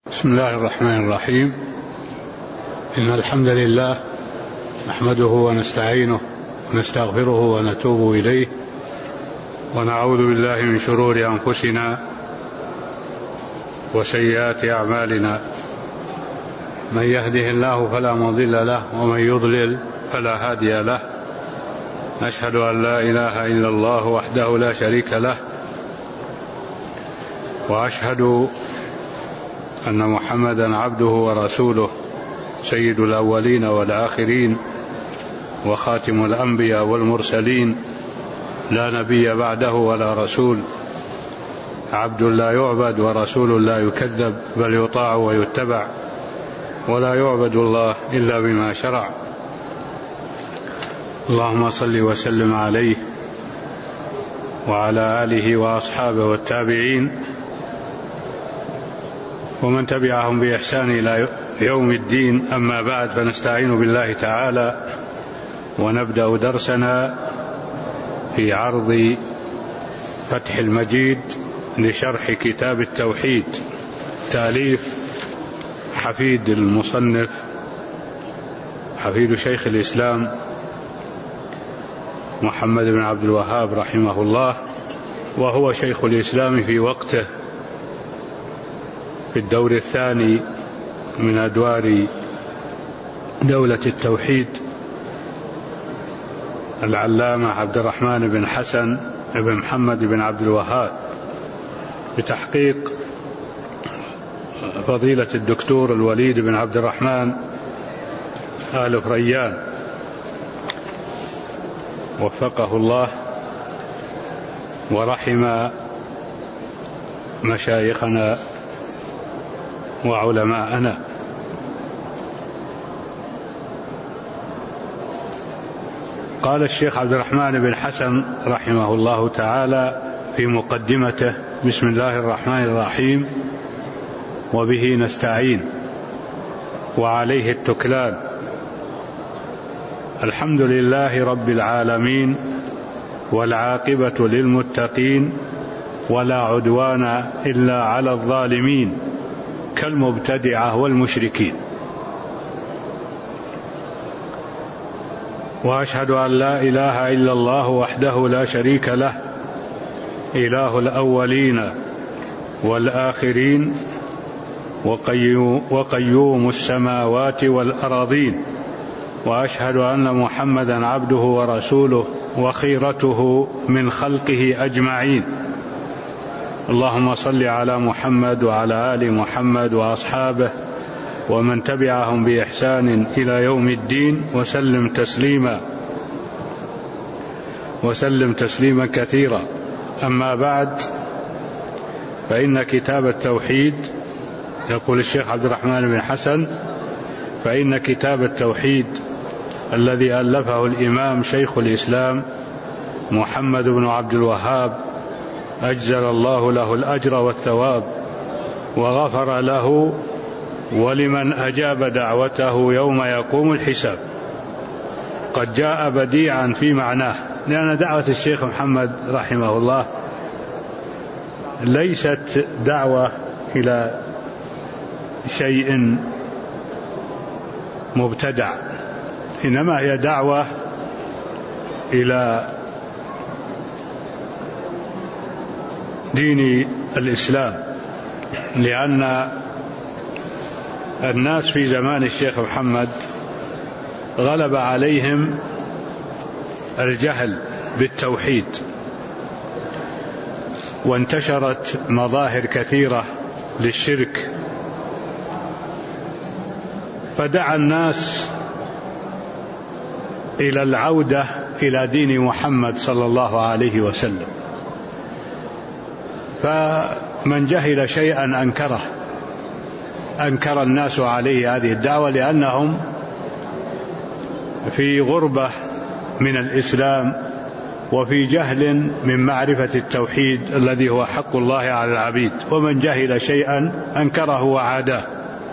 بسم الله الرحمن الرحيم. إن الحمد لله نحمده ونستعينه ونستغفره ونتوب إليه، ونعوذ بالله من شرور أنفسنا وسيئات أعمالنا. من يهده الله فلا مضل له، ومن يضلل فلا هادي له. نشهد أن لا إله إلا الله وحده لا شريك له، وأشهد أن محمدا عبده ورسوله، سيد الأولين والآخرين، وخاتم الأنبياء والمرسلين، لا نبي بعده ولا رسول، عبد لا يعبد ورسول لا يكذب، بل يطاع ويتبع، ولا يعبد الله إلا بما شرع. اللهم صل وسلم عليه وعلى آله وأصحابه والتابعين ومن تبعهم بإحسان إلى يوم الدين. أما بعد، فنستعين بالله تعالى ونبدأ درسنا في عرض فتح المجيد لشرح كتاب التوحيد، تأليف حفيد المصنف، حفيد شيخ الإسلام محمد بن عبد الوهاب رحمه الله، وهو شيخ الإسلام في وقته، في الدور الثاني من أدوار دولة التوحيد، العلامة عبد الرحمن بن حسن بن محمد بن عبد الوهاب، بتحقيق فضيلة الدكتور الوليد بن عبد الرحمن آل فريان، وفقه الله ورحم مشايخنا وعلماءنا. قال الشيخ عبد الرحمن بن حسن رحمه الله تعالى في مقدمته: بسم الله الرحمن الرحيم، وبه نستعين، وعليه التكلان. الحمد لله رب العالمين، والعاقبة للمتقين، ولا عدوان إلا على الظالمين كالمبتدعة والمشركين. وأشهد أن لا إله إلا الله وحده لا شريك له، إله الأولين والآخرين، وقيوم السماوات والأراضين. وأشهد أن محمدا عبده ورسوله، وخيرته من خلقه أجمعين. اللهم صل على محمد وعلى آل محمد وأصحابه ومن تبعهم بإحسان إلى يوم الدين، وسلم تسليما كثيرا. أما بعد، فإن كتاب التوحيد، يقول الشيخ عبد الرحمن بن حسن: فإن كتاب التوحيد الذي ألفه الإمام شيخ الإسلام محمد بن عبد الوهاب، أجزل الله له الأجر والثواب، وغفر له ولمن أجاب دعوته يوم يقوم الحساب، قد جاء بديعا في معناه. لأن دعوة الشيخ محمد رحمه الله ليست دعوة إلى شيء مبتدع، إنما هي دعوة إلى دين الإسلام، لأن الناس في زمان الشيخ محمد غلب عليهم الجهل بالتوحيد، وانتشرت مظاهر كثيرة للشرك، فدعا الناس إلى العودة إلى دين محمد صلى الله عليه وسلم. فمن جهل شيئا أنكر الناس عليه هذه الدعوة، لأنهم في غربة من الإسلام، وفي جهل من معرفة التوحيد الذي هو حق الله على العبيد. ومن جهل شيئا أنكره وعاداه.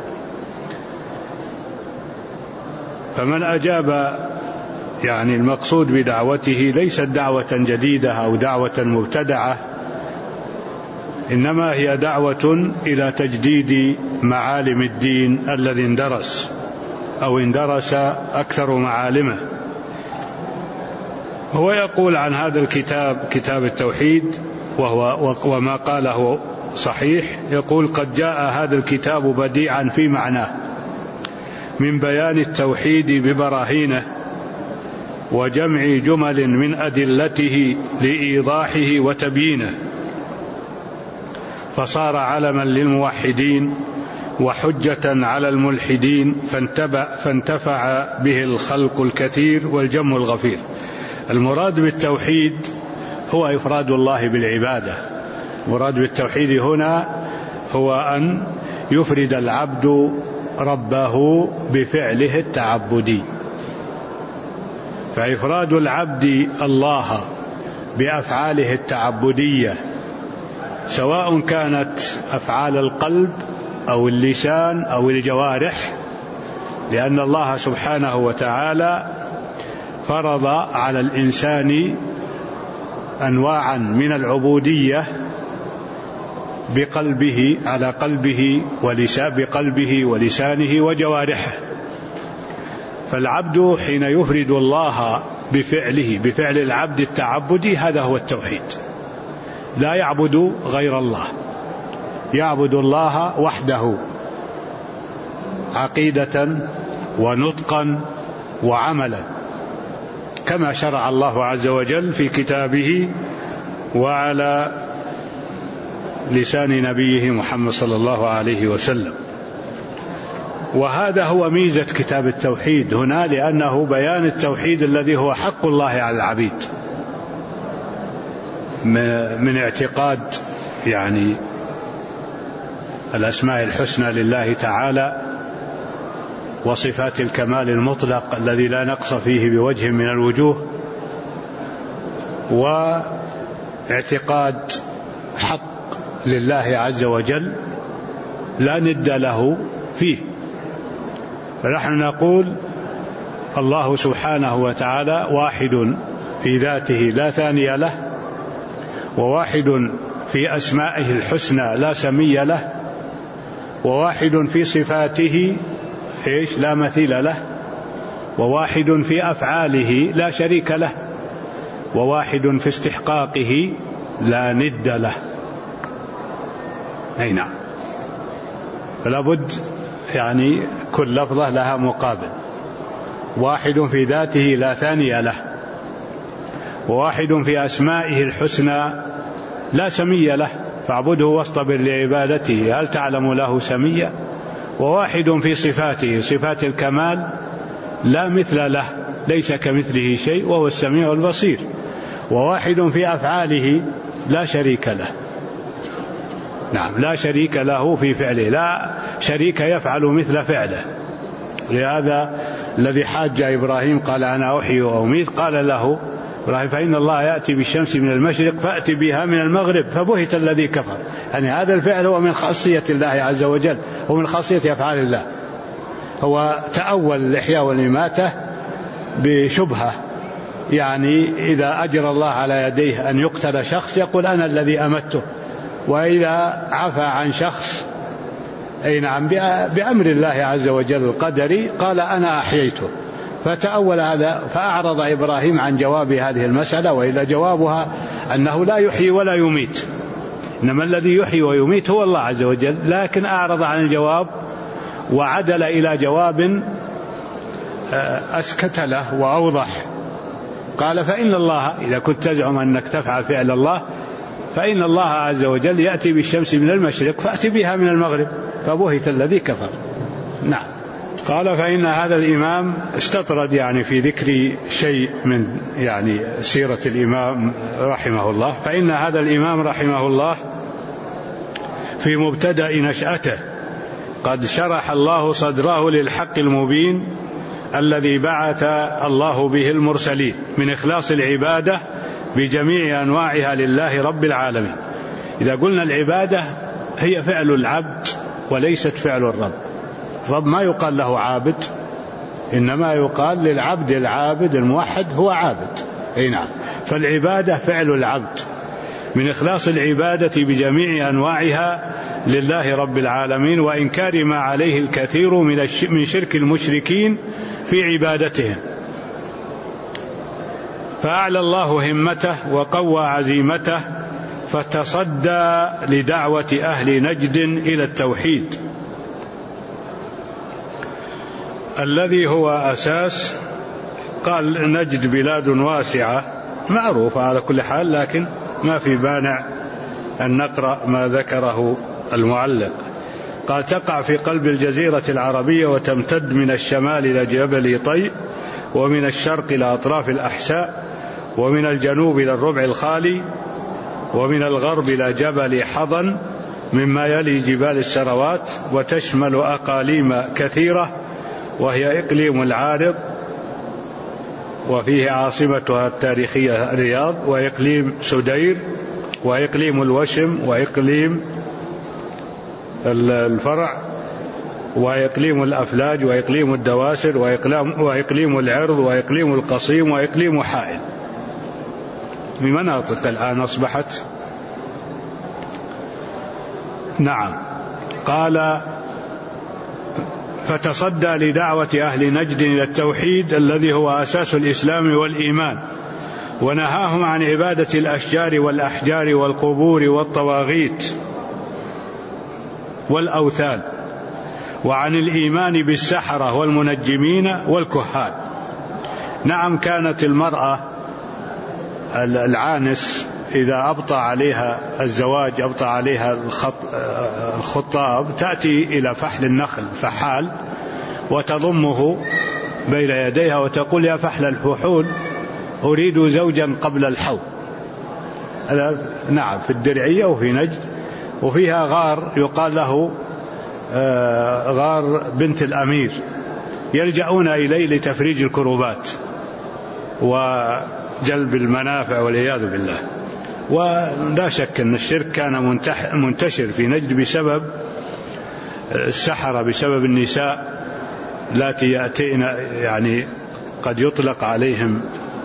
فمن أجاب، يعني المقصود بدعوته ليست دعوة جديدة أو دعوة مبتدعة، إنما هي دعوة إلى تجديد معالم الدين الذي اندرس أو اندرس أكثر معالمه. هو يقول عن هذا الكتاب، كتاب التوحيد، وما قاله صحيح، يقول: قد جاء هذا الكتاب بديعا في معناه من بيان التوحيد ببراهينه وجمع جمل من أدلته لإيضاحه وتبيينه، فصار علما للموحدين وحجة على الملحدين، فانتفع به الخلق الكثير والجم الغفير. المراد بالتوحيد هو إفراد الله بالعبادة. المراد بالتوحيد هنا هو أن يفرد العبد ربه بفعله التعبدي. فإفراد العبد الله بأفعاله التعبدية، سواء كانت أفعال القلب أو اللسان أو الجوارح، لأن الله سبحانه وتعالى فرض على الإنسان أنواعا من العبودية بقلبه، على قلبه بقلبه ولسانه وجوارحه. فالعبد حين يفرد الله بفعله، بفعل العبد التعبدي، هذا هو التوحيد. لا يعبد غير الله، يعبد الله وحده عقيدة ونطقا وعملا، كما شرع الله عز وجل في كتابه وعلى لسان نبيه محمد صلى الله عليه وسلم. وهذا هو ميزة كتاب التوحيد هنا، لأنه بيان التوحيد الذي هو حق الله على العبيد من اعتقاد يعني الأسماء الحسنى لله تعالى وصفات الكمال المطلق الذي لا نقص فيه بوجه من الوجوه، واعتقاد حق لله عز وجل لا ند له فيه. فنحن نقول الله سبحانه وتعالى واحد في ذاته لا ثاني له، وواحد في أسمائه الحسنى لا سمي له، وواحد في صفاته لا مثيل له، وواحد في أفعاله لا شريك له، وواحد في استحقاقه لا ند له. أي نعم. فلا بد يعني كل لفظة لها مقابل. واحد في ذاته لا ثاني له، وواحد في أسمائه الحسنى لا سمي له فاعبده واصطبر لعبادته هل تعلم له سميا. وواحد في صفاته، صفات الكمال، لا مثل له ليس كمثله شيء وهو السميع البصير. وواحد في أفعاله لا شريك له، نعم لا شريك له في فعله، لا شريك يفعل مثل فعله. لهذا الذي حاج إبراهيم قال أنا أحيي وأميت، قال له إبراهيم فإن الله يأتي بالشمس من المشرق فأتي بها من المغرب فبهت الذي كفر. يعني هذا الفعل هو من خاصية الله عز وجل، هو من خاصية أفعال الله. هو تأول الإحياء والإماتة بشبهة، يعني إذا أجرى الله على يديه أن يقتل شخص يقول أنا الذي أمته، وإذا عفى عن شخص أي نعم بأمر الله عز وجل القدري قال أنا أحييته. فتأول هذا، فأعرض إبراهيم عن جواب هذه المسألة، وإلا جوابها أنه لا يحيي ولا يميت، إنما الذي يحيي ويميت هو الله عز وجل. لكن أعرض عن الجواب وعدل إلى جواب أسكت له وأوضح. قال فإن الله، إذا كنت تزعم أنك تفعل فعل الله، فإن الله عز وجل يأتي بالشمس من المشرق فأتي بها من المغرب فبهت الذي كفر. نعم. قال فإن هذا الإمام استطرد يعني في ذكر شيء من يعني سيرة الإمام رحمه الله. فإن هذا الإمام رحمه الله في مبتدأ نشأته قد شرح الله صدره للحق المبين الذي بعث الله به المرسلين من إخلاص العبادة بجميع أنواعها لله رب العالمين. إذا قلنا العبادة هي فعل العبد وليست فعل الرب. الرب ما يقال له عابد، إنما يقال للعبد العابد الموحد هو عابد. أي نعم. فالعبادة فعل العبد، من إخلاص العبادة بجميع أنواعها لله رب العالمين، وإنكار ما عليه الكثير من شرك المشركين في عبادتهم. فأعلى الله همته وقوى عزيمته، فتصدى لدعوة أهل نجد إلى التوحيد الذي هو أساس. قال نجد بلاد واسعة معروفة على كل حال، لكن ما في مانع أن نقرأ ما ذكره المعلق. قال تقع في قلب الجزيرة العربية، وتمتد من الشمال إلى جبل طي، ومن الشرق إلى أطراف الأحساء، ومن الجنوب إلى الربع الخالي، ومن الغرب إلى جبل حضن مما يلي جبال السروات، وتشمل أقاليم كثيرة، وهي إقليم العارض وفيه عاصمتها التاريخية الرياض، وإقليم سدير، وإقليم الوشم، وإقليم الفرع، وإقليم الأفلاج، وإقليم الدواسر، وإقليم العرض، وإقليم القصيم، وإقليم حائل. من مناطق الآن أصبحت. نعم. قال فتصدى لدعوة أهل نجد إلى التوحيد الذي هو أساس الإسلام والإيمان، ونهاهم عن عبادة الأشجار والأحجار والقبور والطواغيت والأوثان، وعن الإيمان بالسحرة والمنجمين والكهان. نعم، كانت المرأة العانس إذا أبطأ عليها الزواج، أبطأ عليها الخطاب، تأتي إلى فحل النخل فحال وتضمه بين يديها وتقول يا فحل الفحول أريد زوجا قبل الحول. هذا نعم في الدرعية وفي نجد، وفيها غار يقال له غار بنت الأمير، يلجؤون إليه لتفريج الكروبات وجلب المنافع والعياذ بالله. ولا شك أن الشرك كان منتشر في نجد بسبب السحرة، بسبب النساء التي يأتين، يعني قد يطلق عليهم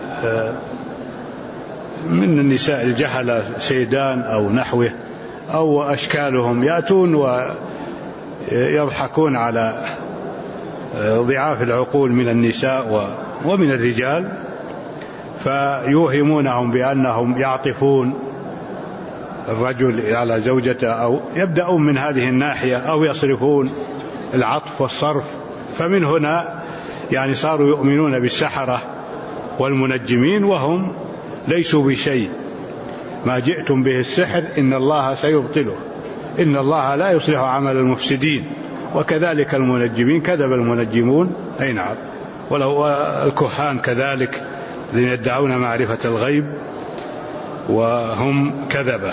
من النساء الجهلة سيدان أو نحوه أو أشكالهم، يأتون ويضحكون على ضعاف العقول من النساء ومن الرجال، فيوهمونهم بأنهم يعطفون الرجل على زوجته، أو يبدأون من هذه الناحية، أو يصرفون العطف والصرف. فمن هنا يعني صاروا يؤمنون بالسحرة والمنجمين وهم ليسوا بشيء. ما جئتم به السحر إن الله سيبطله، إن الله لا يصلح عمل المفسدين. وكذلك المنجمين، كذب المنجمون، أي نعم، ولو الكهان كذلك الذين يدعون معرفة الغيب وهم كذبة.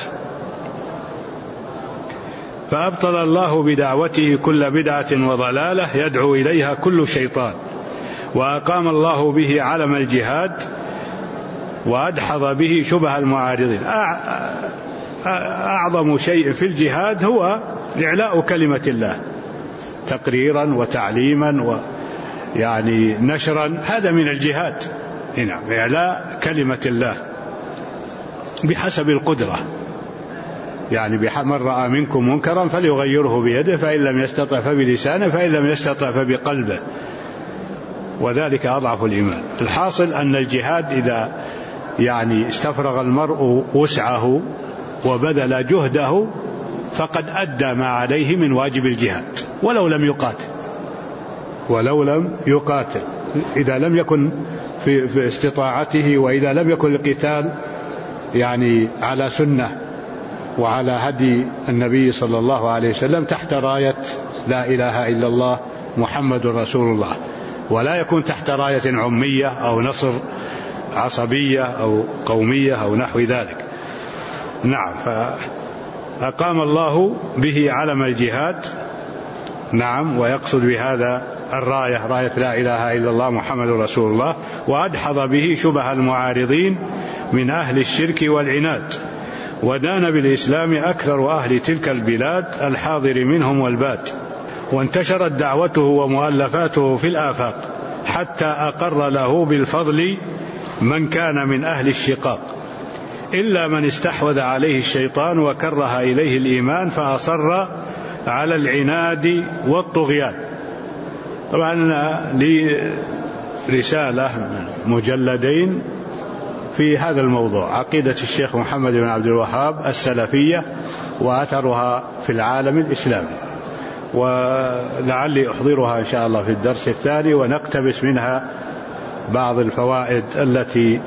فأبطل الله بدعوته كل بدعة وضلالة يدعو إليها كل شيطان، وأقام الله به علم الجهاد، وأدحض به شبه المعارضين. أعظم شيء في الجهاد هو إعلاء كلمة الله تقريرا وتعليما ويعني نشرا، هذا من الجهاد. نعم، إعلاء كلمة الله بحسب القدرة، يعني من رأى منكم منكرا فليغيره بيده، فإن لم يستطع فبلسانه، فإن لم يستطع فبقلبه، وذلك أضعف الإيمان. الحاصل أن الجهاد إذا يعني استفرغ المرء وسعه وبذل جهده فقد أدى ما عليه من واجب الجهاد، ولو لم يقاتل، إذا لم يكن في استطاعته، وإذا لم يكن القتال يعني على سنة وعلى هدي النبي صلى الله عليه وسلم تحت راية لا إله إلا الله محمد رسول الله، ولا يكون تحت راية عمية أو نصر عصبية أو قومية أو نحو ذلك. نعم، فأقام الله به علم الجهاد. نعم، ويقصد بهذا الراية، راية لا إله إلا الله محمد رسول الله، وأدحض به شبه المعارضين من أهل الشرك والعناد، ودان بالإسلام أكثر أهل تلك البلاد الحاضر منهم والباد، وانتشرت دعوته ومؤلفاته في الآفاق، حتى أقر له بالفضل من كان من أهل الشقاق، إلا من استحوذ عليه الشيطان وكره إليه الإيمان فأصر على العناد والطغيان. طبعا لي رسالة مجلدين في هذا الموضوع، عقيدة الشيخ محمد بن عبد الوهاب السلفية وأثرها في العالم الإسلامي، ولعلي أحضرها إن شاء الله في الدرس الثاني ونقتبس منها بعض الفوائد التي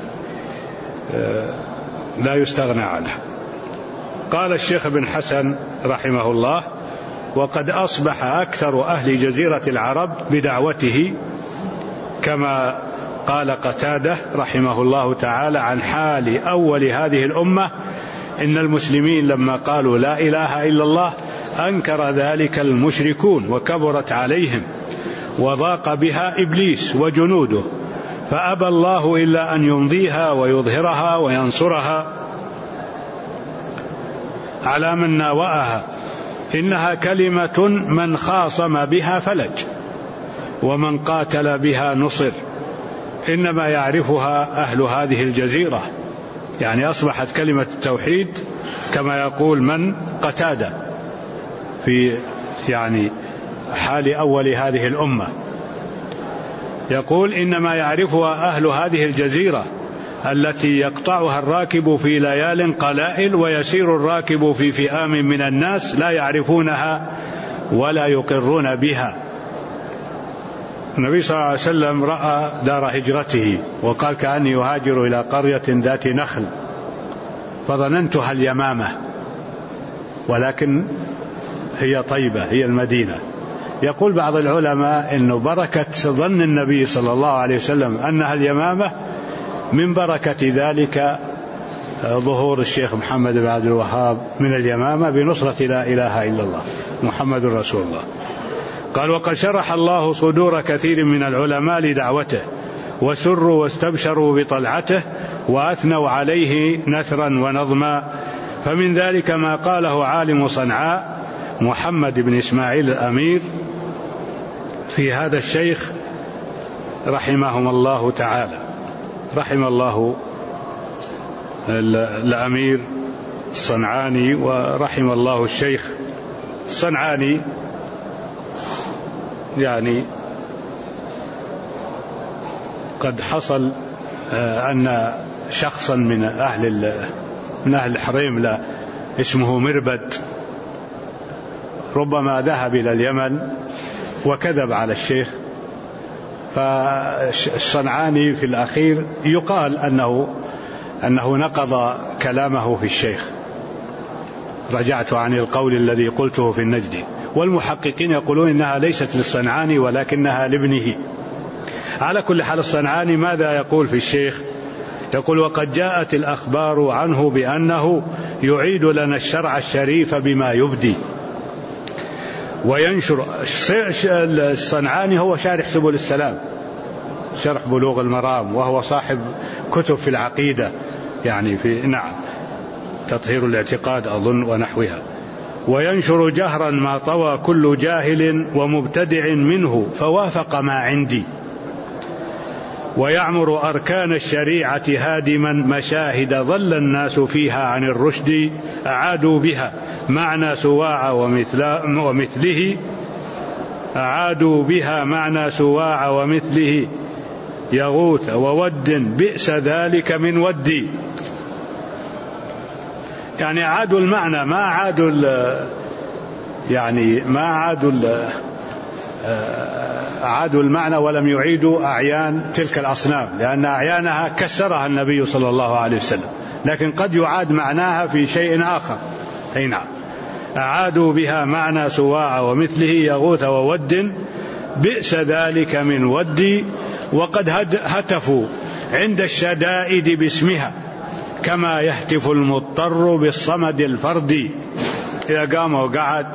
لا يستغنى عنها. قال الشيخ بن حسن رحمه الله: وقد أصبح أكثر أهل جزيرة العرب بدعوته، كما قال قتادة رحمه الله تعالى عن حال أول هذه الأمة: إن المسلمين لما قالوا لا إله إلا الله أنكر ذلك المشركون وكبرت عليهم وضاق بها إبليس وجنوده، فأبى الله إلا أن يمضيها ويظهرها وينصرها على من ناوأها. إنها كلمة من خاصم بها فلج، ومن قاتل بها نصر، إنما يعرفها أهل هذه الجزيرة. يعني أصبحت كلمة التوحيد كما يقول من قتادة في يعني حال أول هذه الأمة، يقول: إنما يعرفها أهل هذه الجزيرة التي يقطعها الراكب في ليال قلائل، ويسير الراكب في فئام من الناس لا يعرفونها ولا يقرون بها. النبي صلى الله عليه وسلم رأى دار هجرته وقال: كأني يهاجر إلى قرية ذات نخل فظننتها اليمامة، ولكن هي طيبة، هي المدينة. يقول بعض العلماء إنه بركة ظن النبي صلى الله عليه وسلم أنها اليمامة من بركة ذلك ظهور الشيخ محمد بن عبد الوهاب من اليمامة بنصرة لا إله إلا الله محمد رسول الله. قال: وقد شرح الله صدور كثير من العلماء لدعوته، وسروا واستبشروا بطلعته، وأثنوا عليه نثرا ونظما. فمن ذلك ما قاله عالم صنعاء محمد بن إسماعيل الأمير في هذا الشيخ رحمهم الله تعالى، رحم الله الأمير الصنعاني ورحم الله الشيخ الصنعاني. يعني قد حصل أن شخصا من أهل الحريم لا اسمه مربد ربما ذهب إلى اليمن وكذب على الشيخ، فالصنعاني في الأخير يقال أنه نقض كلامه في الشيخ: رجعت عن القول الذي قلته في النجد. والمحققين يقولون إنها ليست للصنعاني ولكنها لابنه. على كل حال الصنعاني ماذا يقول في الشيخ؟ يقول: وقد جاءت الأخبار عنه بأنه يعيد لنا الشرع الشريف بما يبدي وينشر. الصنعاني هو شارح سبل السلام، شرح بلوغ المرام، وهو صاحب كتب في العقيدة، يعني في تطهير الاعتقاد أظن ونحوها. وينشر جهرا ما طوى كل جاهل ومبتدع منه فوافق ما عندي، ويعمر أركان الشريعة هادما مشاهد ظل الناس فيها عن الرشد، أعادوا بها معنى سواع ومثله، أعادوا بها معنى سواع ومثله يغوث وود بئس ذلك من ودي. يعني أعادوا المعنى، ما أعادوا المعنى ولم يعيدوا أعيان تلك الأصنام، لأن أعيانها كسرها النبي صلى الله عليه وسلم، لكن قد يعاد معناها في شيء آخر. أي نعم، أعادوا بها معنى سواع ومثله يغوث وود بئس ذلك من ودي. وقد هتفوا عند الشدائد باسمها كما يهتف المضطر بالصمد الفردي، إذا قام وقعد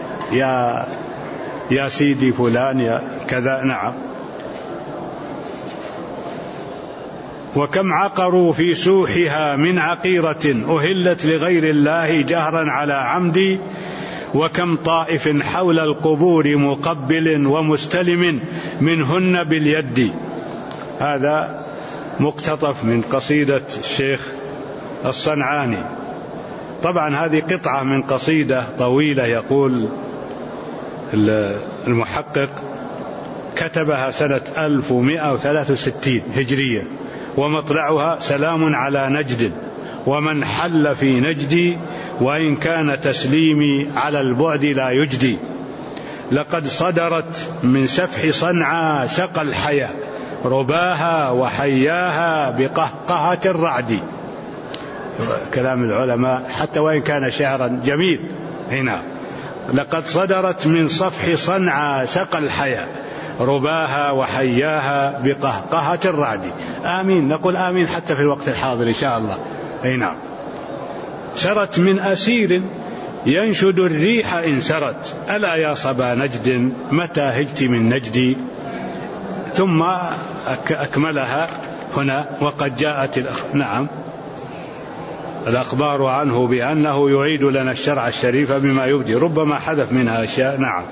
يا سيدي فلان يا كذا. نعم. وكم عقروا في سوحها من عقيرة أهلت لغير الله جهرا على عمدي، وكم طائف حول القبور مقبل ومستلم منهن باليد. هذا مقتطف من قصيدة الشيخ الصنعاني. طبعا هذه قطعة من قصيدة طويلة يقول المحقق كتبها سنة 1163 هجرية، ومطلعها: سلام على نجد ومن حل في نجدي، وإن كان تسليمي على البعد لا يجدي. لقد صدرت من سفح صنعا سقى الحيا، رباها وحياها بقهقهة الرعد. كلام العلماء حتى وإن كان شعرا جميل. هنا لقد صدرت من سفح صنعا سقى الحيا، رباها وحياها بقهقهة الرعد. آمين، نقول آمين حتى في الوقت الحاضر إن شاء الله. هنا سرت من أسير ينشد الريح إن سرت، ألا يا صبا نجد متى هجت من نجدي. ثم أكملها هنا: وقد جاءت نعم الأخبار عنه بأنه يعيد لنا الشرع الشريف بما يبدي، ربما حذف منها أشياء. نعم.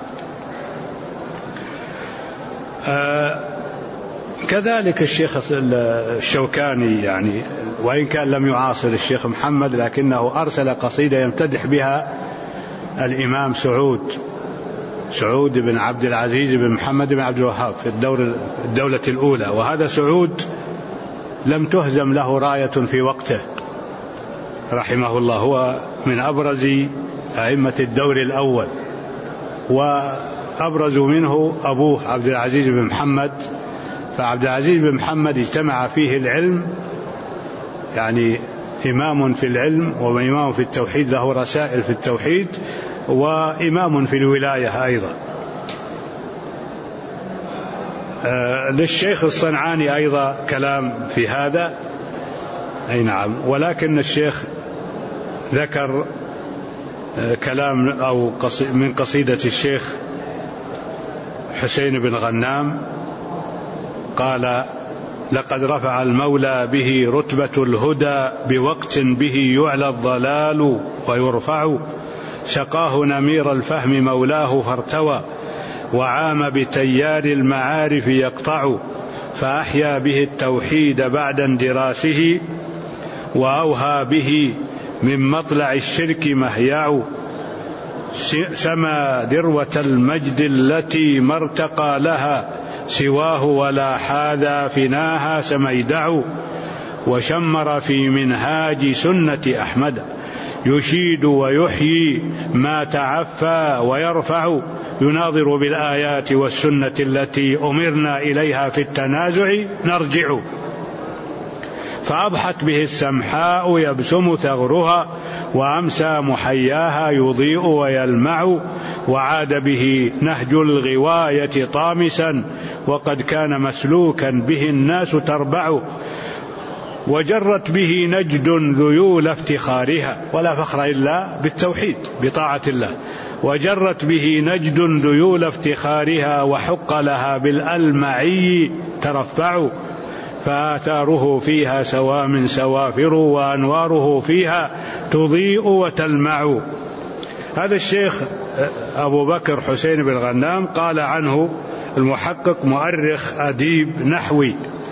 كذلك الشيخ الشوكاني، يعني وإن كان لم يعاصر الشيخ محمد، لكنه أرسل قصيدة يمتدح بها الإمام سعود بن عبد العزيز بن محمد بن عبد الوهاب في الدولة الأولى. وهذا سعود لم تهزم له راية في وقته رحمه الله، هو من أبرز أئمة الدور الأول، وأبرز منه أبوه عبد العزيز بن محمد. فعبد العزيز بن محمد اجتمع فيه العلم، يعني إمام في العلم وإمام في التوحيد، له رسائل في التوحيد، وإمام في الولاية أيضا. للشيخ الصنعاني أيضا كلام في هذا، أي نعم، ولكن الشيخ ذكر كلام أو من قصيدة الشيخ حسين بن غنام، قال: لقد رفع المولى به رتبة الهدى، بوقت به يعلى الضلال ويرفع، سقاه نمير الفهم مولاه فارتوى، وعام بتيار المعارف يقطع، فأحيا به التوحيد بعد اندراسه، وأوهى به من مطلع الشرك مهيع، سما ذروة المجد التي ما ارتقى لها سواه، ولا حاذا فناها سميدع، وشمر في منهاج سنة أحمد، يشيد ويحيي ما تعفى ويرفع، يناظر بالآيات والسنة التي أمرنا إليها في التنازع نرجع، فأضحت به السمحاء يبسم ثغرها، وأمسى محياها يضيء ويلمع، وعاد به نهج الغواية طامسا، وقد كان مسلوكا به الناس تربع، وجرت به نجد ذيول افتخارها، ولا فخر إلا بالتوحيد بطاعة الله، وجرت به نجد ذيول افتخارها، وحق لها بالألمعي ترفع، فآثاره فيها سوام سوافر، وأنواره فيها تضيء وتلمع. هذا الشيخ أبو بكر حسين بن غنام قال عنه المحقق مؤرخ أديب نحوي: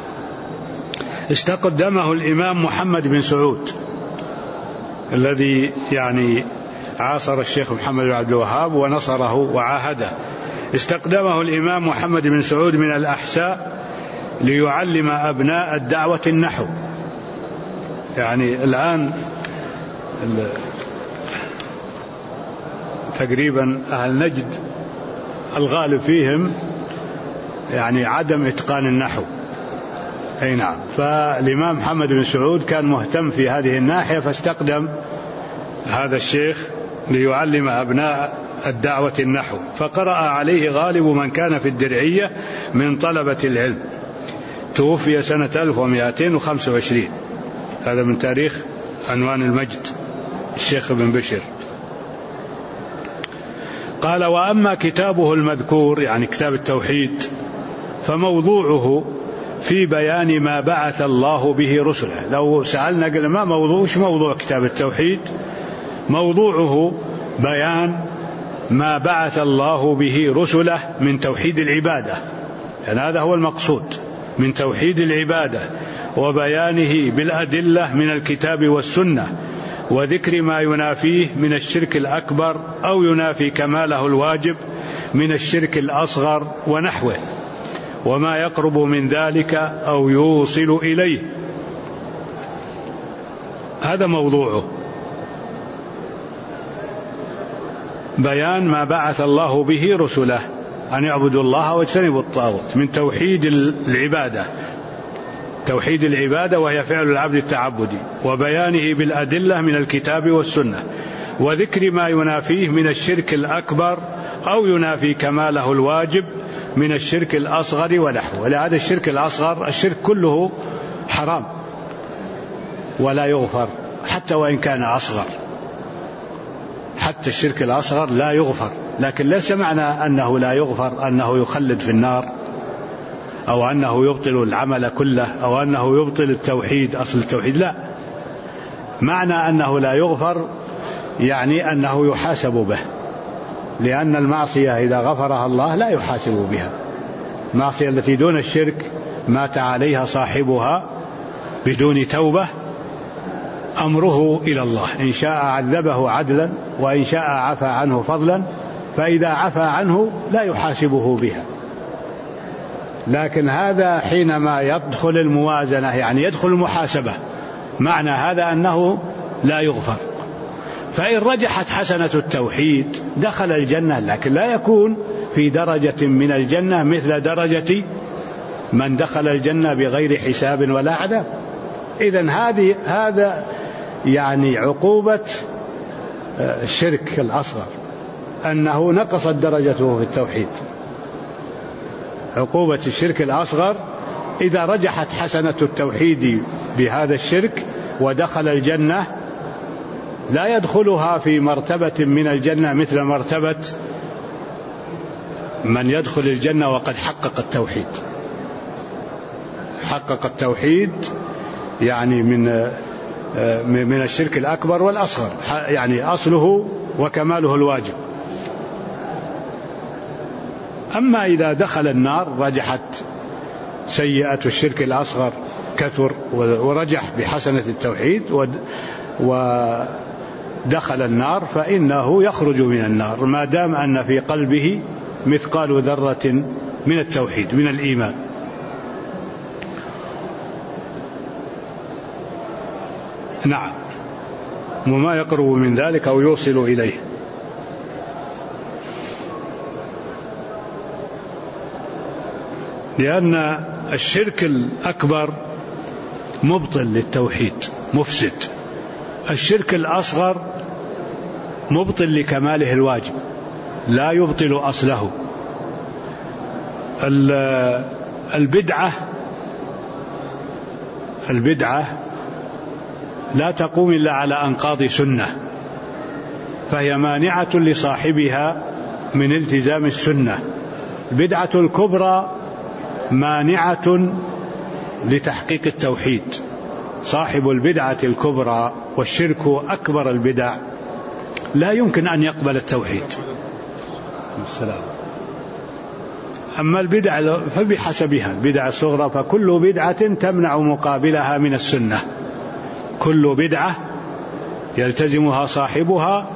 استقدمه الإمام محمد بن سعود الذي يعني عاصر الشيخ محمد بن عبد الوهاب ونصره وعاهده. استقدمه الإمام محمد بن سعود من الأحساء ليعلم أبناء الدعوة النحو. يعني الآن تقريبا أهل نجد الغالب فيهم يعني عدم إتقان النحو. أي نعم. فالإمام محمد بن سعود كان مهتم في هذه الناحية، فاستقدم هذا الشيخ ليعلم أبناء الدعوة النحو، فقرأ عليه غالب من كان في الدرعية من طلبة العلم. توفي سنة 1225. هذا من تاريخ عنوان المجد الشيخ بن بشر. قال: وأما كتابه المذكور، يعني كتاب التوحيد، فموضوعه في بيان ما بعث الله به رسله. لو سألنا قلنا ما وش موضوع كتاب التوحيد؟ موضوعه بيان ما بعث الله به رسله من توحيد العبادة، يعني هذا هو المقصود، من توحيد العبادة وبيانه بالأدلة من الكتاب والسنة وذكر ما ينافيه من الشرك الأكبر أو ينافي كماله الواجب من الشرك الأصغر ونحوه وما يقرب من ذلك أو يوصل إليه. هذا موضوعه، بيان ما بعث الله به رسله أن يعبدوا الله واجتنبوا الطاغوت من توحيد العبادة، توحيد العبادة وهي فعل العبد التعبدي، وبيانه بالأدلة من الكتاب والسنة وذكر ما ينافيه من الشرك الأكبر أو ينافي كماله الواجب من الشرك الأصغر ونحوه. ولهذا الشرك الأصغر الشرك كله حرام ولا يغفر حتى وإن كان أصغر، حتى الشرك الأصغر لا يغفر، لكن ليس معنى أنه لا يغفر أنه يخلد في النار أو أنه يبطل العمل كله أو أنه يبطل التوحيد أصل التوحيد، لا، معنى أنه لا يغفر يعني أنه يحاسب به، لأن المعصية إذا غفرها الله لا يحاسب بها. المعصية التي دون الشرك مات عليها صاحبها بدون توبة أمره إلى الله، إن شاء عذبه عدلا وإن شاء عفى عنه فضلا، فإذا عفى عنه لا يحاسبه بها. لكن هذا حينما يدخل الموازنة يعني يدخل المحاسبة، معنى هذا أنه لا يغفر. فإن رجحت حسنة التوحيد دخل الجنة، لكن لا يكون في درجة من الجنة مثل درجة من دخل الجنة بغير حساب ولا عذاب. إذن هذا يعني عقوبة الشرك الأصغر، أنه نقصت درجته في التوحيد. عقوبة الشرك الأصغر إذا رجحت حسنة التوحيد بهذا الشرك ودخل الجنة لا يدخلها في مرتبة من الجنة مثل مرتبة من يدخل الجنة وقد حقق التوحيد. حقق التوحيد يعني من الشرك الأكبر والأصغر، يعني أصله وكماله الواجب. أما إذا دخل النار رجحت سيئة الشرك الأصغر كثر ورجح بحسنة التوحيد ودخل النار فإنه يخرج من النار ما دام أن في قلبه مثقال ذرة من التوحيد من الإيمان. نعم، وما يقرب من ذلك أو يوصل إليه. لأن الشرك الأكبر مبطل للتوحيد مفسد، الشرك الأصغر مبطل لكماله الواجب لا يبطل أصله. البدعة لا تقوم إلا على أنقاض سنة، فهي مانعة لصاحبها من التزام السنة. البدعة الكبرى مانعة لتحقيق التوحيد. صاحب البدعة الكبرى والشرك أكبر البدع لا يمكن أن يقبل التوحيد. السلام. أما البدع فبحسبها، البدع الصغرى فكل بدعة تمنع مقابلها من السنة، كل بدعة يلتزمها صاحبها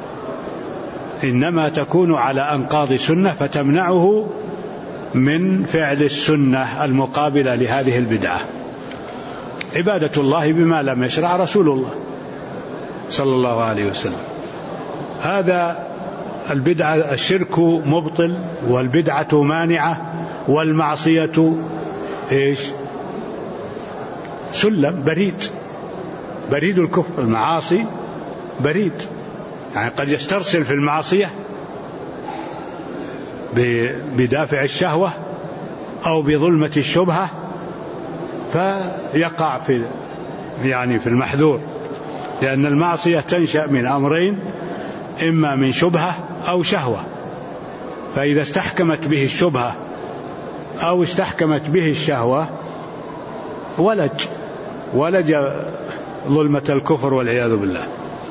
إنما تكون على أنقاض سنة فتمنعه من فعل السنة المقابلة لهذه البدعة. عبادة الله بما لم يشرع رسول الله صلى الله عليه وسلم. هذا البدعة الشرك مبطل والبدعة مانعة والمعصية إيش؟ سلم بريد الكفر. المعاصي بريد، يعني قد يسترسل في المعصية بدافع الشهوة أو بظلمة الشبهة فيقع في المحذور، لأن المعصية تنشأ من أمرين، إما من شبهة أو شهوة، فإذا استحكمت به الشبهة أو استحكمت به الشهوة ولج ظلمة الكفر والعياذ بالله.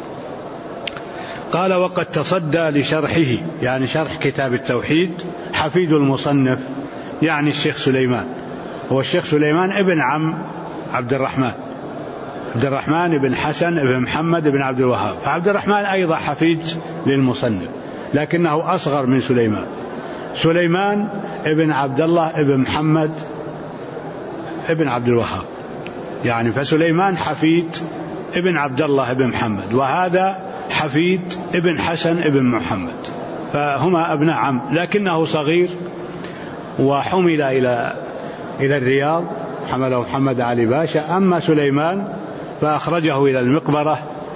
قال: وقد تصدى لشرحه، يعني شرح كتاب التوحيد، حفيد المصنف يعني الشيخ سليمان، هو الشيخ سليمان ابن عم عبد الرحمن بن حسن بن محمد بن عبد الوهاب. فعبد الرحمن أيضا حفيد للمصنف لكنه أصغر من سليمان ابن عبد الله ابن محمد ابن عبد الوهاب، يعني فسليمان حفيد ابن عبد الله ابن محمد، وهذا حفيد ابن حسن ابن محمد، فهما ابناء عم، لكنه صغير وحمل إلى الرياض، حمله محمد علي باشا. أما سليمان فأخرجه إلى المقبرة،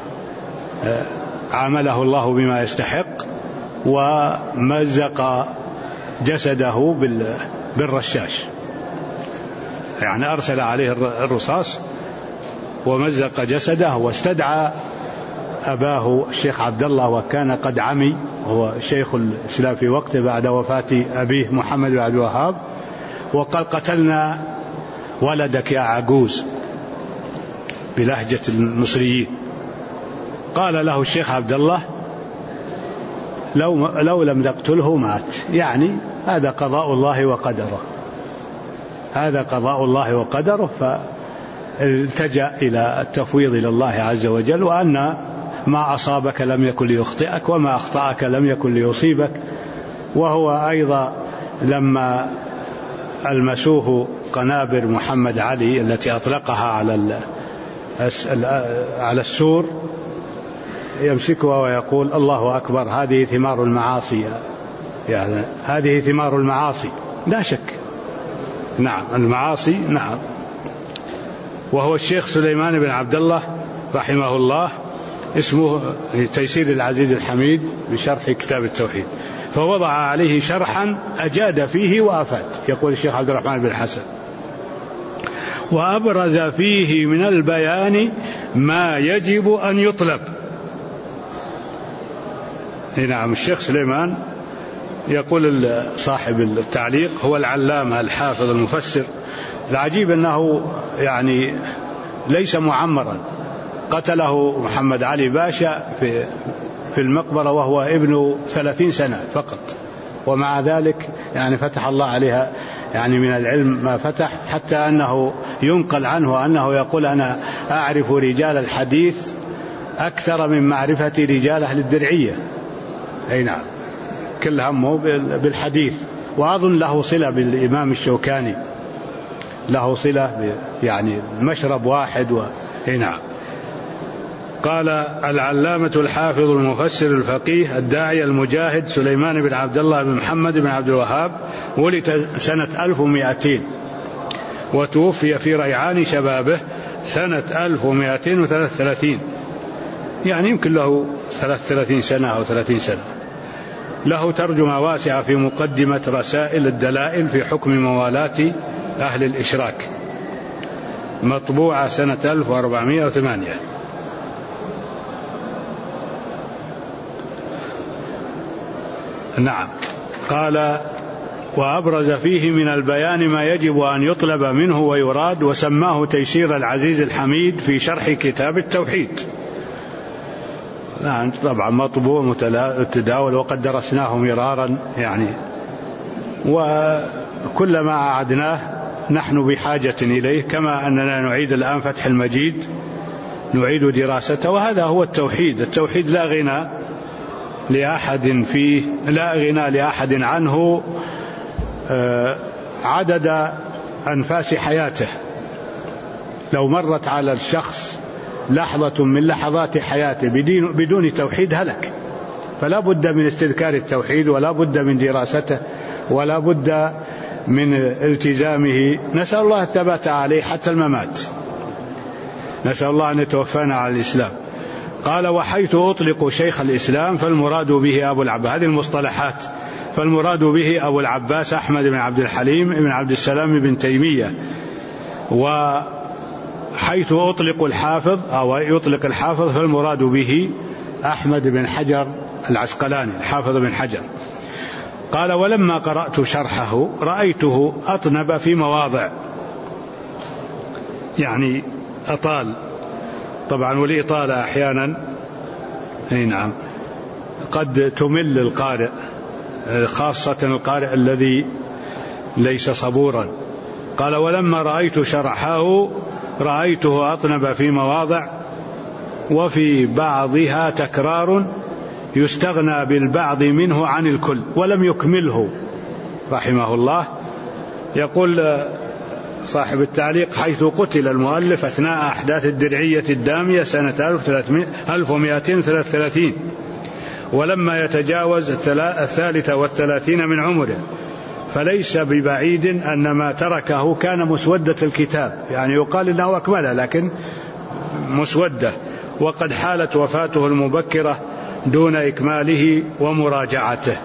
عامله الله بما يستحق، ومزق جسده بالرشاش، يعني أرسل عليه الرصاص ومزق جسده، واستدعى أباه الشيخ عبد الله، وكان قد عمي، هو شيخ الإسلام في وقته بعد وفاة أبيه محمد بن عبد الوهاب، وقال: قتلنا ولدك يا عجوز، بلهجة المصريين. قال له الشيخ عبد الله: لو لم تقتله مات، يعني هذا قضاء الله وقدره، هذا قضاء الله وقدره. فالتجأ إلى التفويض إلى الله عز وجل، وأن ما أصابك لم يكن ليخطئك، وما أخطأك لم يكن ليصيبك. وهو أيضا لما المسوه قنابر محمد علي التي أطلقها على السور، يمسكها ويقول: الله أكبر، هذه ثمار المعاصي، يعني هذه ثمار المعاصي لا شك، نعم المعاصي، نعم. وهو الشيخ سليمان بن عبد الله رحمه الله، اسمه تيسير العزيز الحميد بشرح كتاب التوحيد، فوضع عليه شرحا أجاد فيه وأفاد. يقول الشيخ عبد الرحمن بن حسن: وأبرز فيه من البيان ما يجب أن يطلب. نعم، الشيخ سليمان يقول صاحب التعليق هو العلامة الحافظ المفسر. العجيب أنه يعني ليس معمرا، قتله محمد علي باشا في المقبرة وهو ابن 30 سنة فقط، ومع ذلك يعني فتح الله عليها يعني من العلم ما فتح، حتى أنه ينقل عنه أنه يقول: أنا أعرف رجال الحديث أكثر من معرفة رجال أهل الدرعية. أي نعم، كل همه بالحديث. وأظن له صلة بالإمام الشوكاني، له صلة يعني المشرب واحد أي نعم. قال: العلامة الحافظ المفسر الفقيه الداعية المجاهد سليمان بن عبد الله بن محمد بن عبد الوهاب، ولد سنة 1200 وتوفي في ريعان شبابه سنة 1233، يعني يمكن له 33 سنة أو 30 سنة. له ترجمة واسعة في مقدمة رسائل الدلائل في حكم موالاة أهل الإشراك، مطبوعة سنة 1408. نعم. قال: وأبرز فيه من البيان ما يجب أن يطلب منه ويراد، وسماه تيسير العزيز الحميد في شرح كتاب التوحيد. نعم، طبعا مطبوع متداول، وقد درسناه مرارا يعني، وكلما أعدناه نحن بحاجة إليه، كما أننا نعيد الآن فتح المجيد، نعيد دراسته. وهذا هو التوحيد. التوحيد لا غنى لأحد فيه، لا غنى لأحد عنه عدد أنفاس حياته. لو مرت على الشخص لحظة من لحظات حياته بدون توحيد هلك. فلا بد من استذكار التوحيد، ولا بد من دراسته، ولا بد من التزامه. نسأل الله الثبات عليه حتى الممات، نسأل الله أن يتوفانا على الإسلام. قال: وحيث أطلق شيخ الإسلام فالمراد به أبو العباس، هذه المصطلحات، فالمراد به أبو العباس أحمد بن عبد الحليم بن عبد السلام بن تيمية. وحيث أطلق الحافظ أو يطلق الحافظ فالمراد به أحمد بن حجر العسقلاني، الحافظ بن حجر. قال: ولما قرأت شرحه رأيته أطنب في مواضع، يعني أطال طبعا، والإطالة أحيانا أي نعم قد تمل القارئ، خاصة القارئ الذي ليس صبورا. قال: ولما رأيت شرحه رأيته أطنب في مواضع وفي بعضها تكرار يستغنى بالبعض منه عن الكل ولم يكمله رحمه الله. يقول صاحب التعليق: حيث قتل المؤلف أثناء أحداث الدرعية الدامية سنة 1233 ولما يتجاوز 33 من عمره، فليس ببعيد أن ما تركه كان مسودة الكتاب، يعني يقال إنه أكمله لكن مسودة، وقد حالت وفاته المبكرة دون إكماله ومراجعته.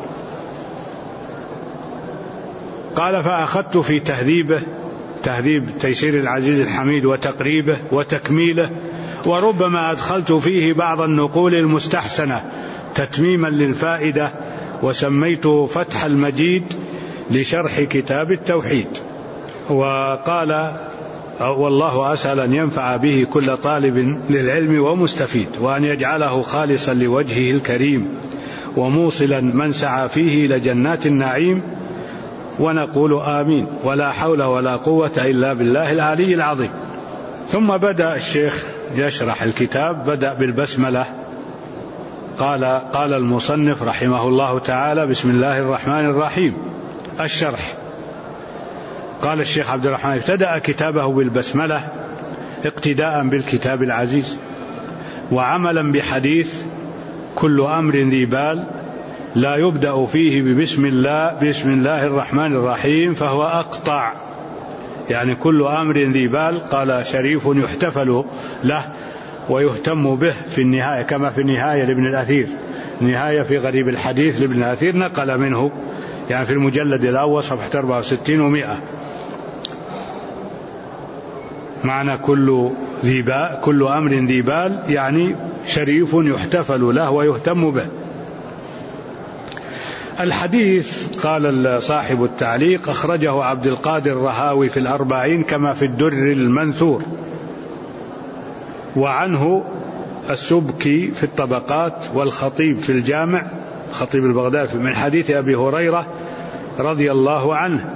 قال: فأخذت في تهذيب تيسير العزيز الحميد وتقريبه وتكميله، وربما أدخلت فيه بعض النقول المستحسنة تتميما للفائدة، وسميته فتح المجيد لشرح كتاب التوحيد. وقال: والله أسأل أن ينفع به كل طالب للعلم ومستفيد، وأن يجعله خالصا لوجهه الكريم، وموصلا من سعى فيه إلى جنات النعيم. ونقول آمين، ولا حول ولا قوة إلا بالله العلي العظيم. ثم بدأ الشيخ يشرح الكتاب، بدأ بالبسملة. قال المصنف رحمه الله تعالى: بسم الله الرحمن الرحيم. الشرح. قال الشيخ عبد الرحمن: ابتدأ كتابه بالبسملة اقتداء بالكتاب العزيز، وعملا بحديث: كل أمر ذي بال لا يبدأ فيه بسم الله الرحمن الرحيم فهو أقطع. يعني كل أمر ذي بال، قال شريف يحتفل له ويهتم به في النهاية، كما في النهاية لابن الأثير، نهاية في غريب الحديث لابن الأثير نقل منه، يعني في المجلد الأول صفحة 64 و100. معنى كل أمر ذي بال يعني شريف يحتفل له ويهتم به. الحديث، قال صاحب التعليق: أخرجه عبد القادر الرهاوي في 40 كما في الدر المنثور، وعنه السبكي في الطبقات، والخطيب في الجامع، خطيب البغدادي، من حديث أبي هريرة رضي الله عنه.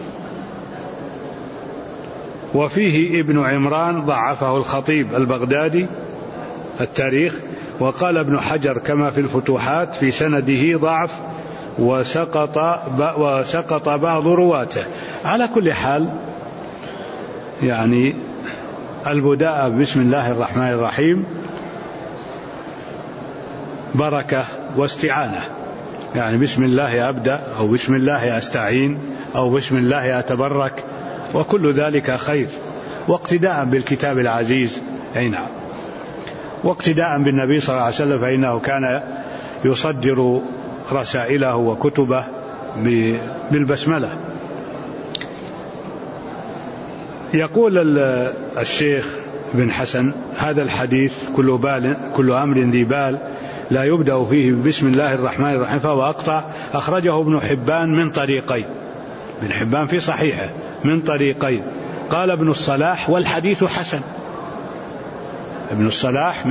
وفيه ابن عمران ضعفه الخطيب البغدادي التاريخ، وقال ابن حجر كما في الفتوحات في سنده ضعف، وسقط بعض رواته. على كل حال، يعني البداء بسم الله الرحمن الرحيم بركة واستعانة، يعني بسم الله أبدأ، أو بسم الله أستعين، أو بسم الله أتبرك، وكل ذلك خير، واقتداء بالكتاب العزيز. أي نعم، واقتداء بالنبي صلى الله عليه وسلم، فإنه كان يصدر رسائله وكتبه بالبسملة. يقول الشيخ بن حسن: هذا الحديث كل أمر ذي بال لا يبدأ فيه بسم الله الرحمن الرحيم فهو أقطع، أخرجه ابن حبان من طريقين، ابن حبان في صحيحه من طريقين. قال ابن الصلاح: والحديث حسن. ابن الصلاح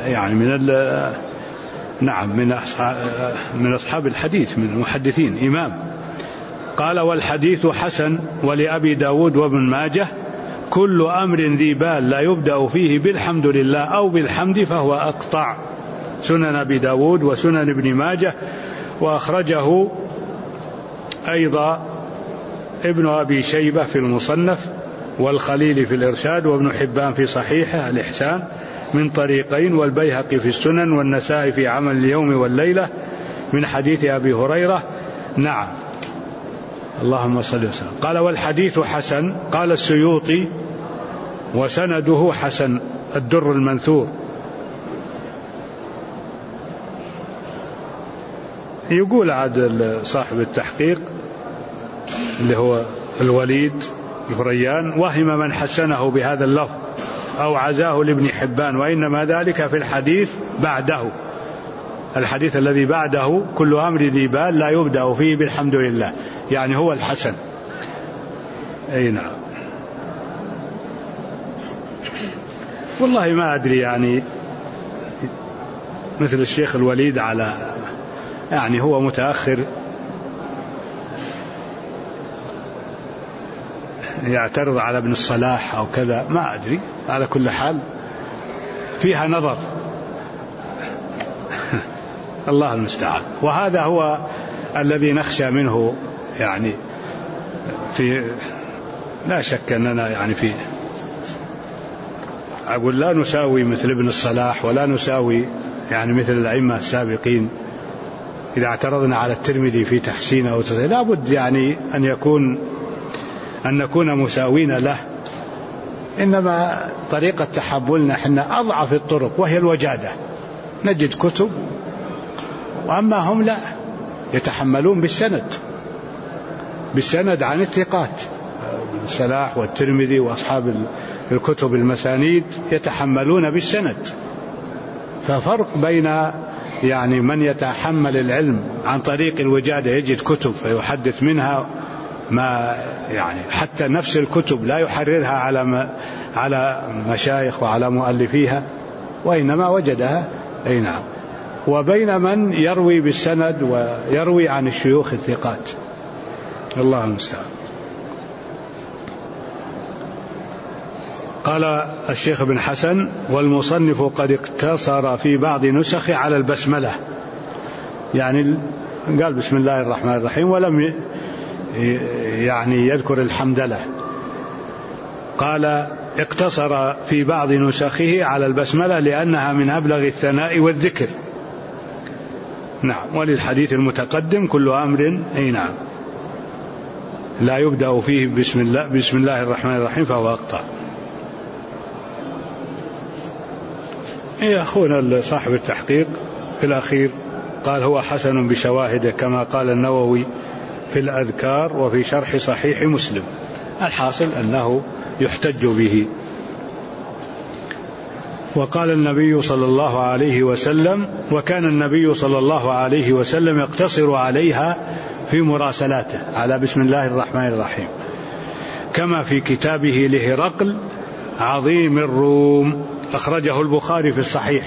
من أصحاب الحديث، من المحدثين، إمام. قال: والحديث حسن. ولأبي داود وابن ماجه: كل أمر ذي بال لا يبدأ فيه بالحمد لله أو بالحمد فهو أقطع. سنن أبي داود وسنن ابن ماجه. وأخرجه أيضا ابن أبي شيبة في المصنف، والخليل في الإرشاد، وابن حبان في صحيحه الإحسان من طريقين، والبيهقي في السنن، والنسائي في عمل اليوم والليلة من حديث أبي هريرة. نعم، اللهم صل وسلم. قال: والحديث حسن. قال السيوطي: وسنده حسن، الدر المنثور. يقول عاد صاحب التحقيق اللي هو الوليد الفريان: وهم من حسنه بهذا اللفظ أو عزاه لابن حبان، وإنما ذلك في الحديث بعده، الحديث الذي بعده: كل أمر ذي بال لا يبدأ فيه بالحمد لله، يعني هو الحسن. أي نعم. والله ما أدري، يعني مثل الشيخ الوليد يعني هو متأخر، يعترض على ابن الصلاح أو كذا، ما أدري، على كل حال فيها نظر. الله المستعان. وهذا هو الذي نخشى منه، يعني لا شك أننا يعني أقول لا نساوي مثل ابن الصلاح ولا نساوي يعني مثل الأئمة السابقين. إذا اعترضنا على الترمذي في تحسينه أو تصحيحه لا بد يعني أن نكون مساوين له. إنما طريقة تحملنا حنا أضعف الطرق وهي الوجادة، نجد كتب، وأما هم لا، يتحملون بالسند عن الثقات، الصلاح والترمذي وأصحاب الكتب المسانيد يتحملون بالسند. ففرق بين يعني من يتحمل العلم عن طريق الوجادة، يجد كتب فيحدث منها ما يعني حتى نفس الكتب لا يحررها على مشايخ وعلى مؤلفيها، وإنما وجدها أي نعم. وبين من يروي بالسند ويروي عن الشيوخ الثقات. الله المستعان. قال الشيخ ابن حسن: والمصنف قد اقتصر في بعض نسخ على البسملة، يعني قال بسم الله الرحمن الرحيم ولم يعني يذكر الحمدلة. قال اقتصر في بعض نسخه على البسملة لأنها من أبلغ الثناء والذكر. نعم. وللحديث المتقدم: كل أمر أي نعم لا يبدأ فيه بسم الله الرحمن الرحيم فهو أقطع. أخونا صاحب التحقيق في الأخير قال هو حسن بشواهده كما قال النووي في الأذكار وفي شرح صحيح مسلم. الحاصل أنه يحتج به. وقال النبي صلى الله عليه وسلم: وكان النبي صلى الله عليه وسلم يقتصر عليها في مراسلاته على بسم الله الرحمن الرحيم، كما في كتابه لهرقل عظيم الروم، أخرجه البخاري في الصحيح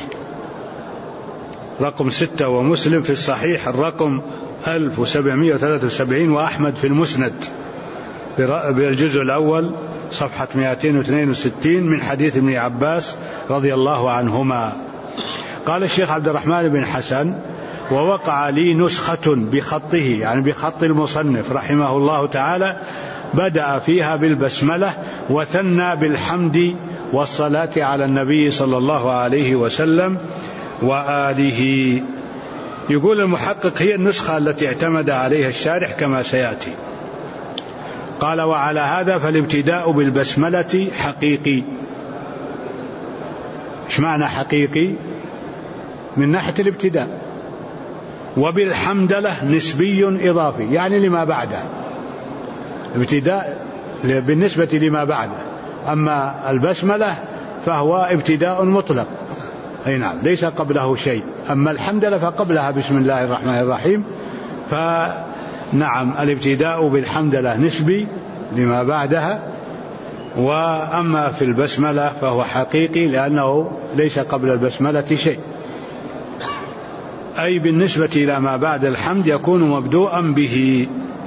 رقم 6، ومسلم في الصحيح الرقم 1773، وأحمد في المسند بالجزء الأول صفحة 262 من حديث ابن عباس رضي الله عنهما. قال الشيخ عبد الرحمن بن حسن: ووقع لي نسخة بخطه، يعني بخط المصنف رحمه الله تعالى، بدأ فيها بالبسملة وثنى بالحمد والصلاة على النبي صلى الله عليه وسلم وآله. يقول المحقق: هي النسخة التي اعتمد عليها الشارح كما سيأتي. قال: وعلى هذا فالابتداء بالبسملة حقيقي. ايش معنى حقيقي؟ من ناحية الابتداء. وبالحمدلة نسبي إضافي، يعني لما بعده، ابتداء بالنسبة لما بعده. أما البسملة فهو ابتداء مطلق، أي نعم، ليس قبله شيء. أما الحمدلة فقبلها بسم الله الرحمن الرحيم. فنعم، الابتداء بالحمدلة نسبي لما بعدها، وأما في البسملة فهو حقيقي لأنه ليس قبل البسملة شيء، أي بالنسبة إلى ما بعد الحمد يكون مبدوءا به.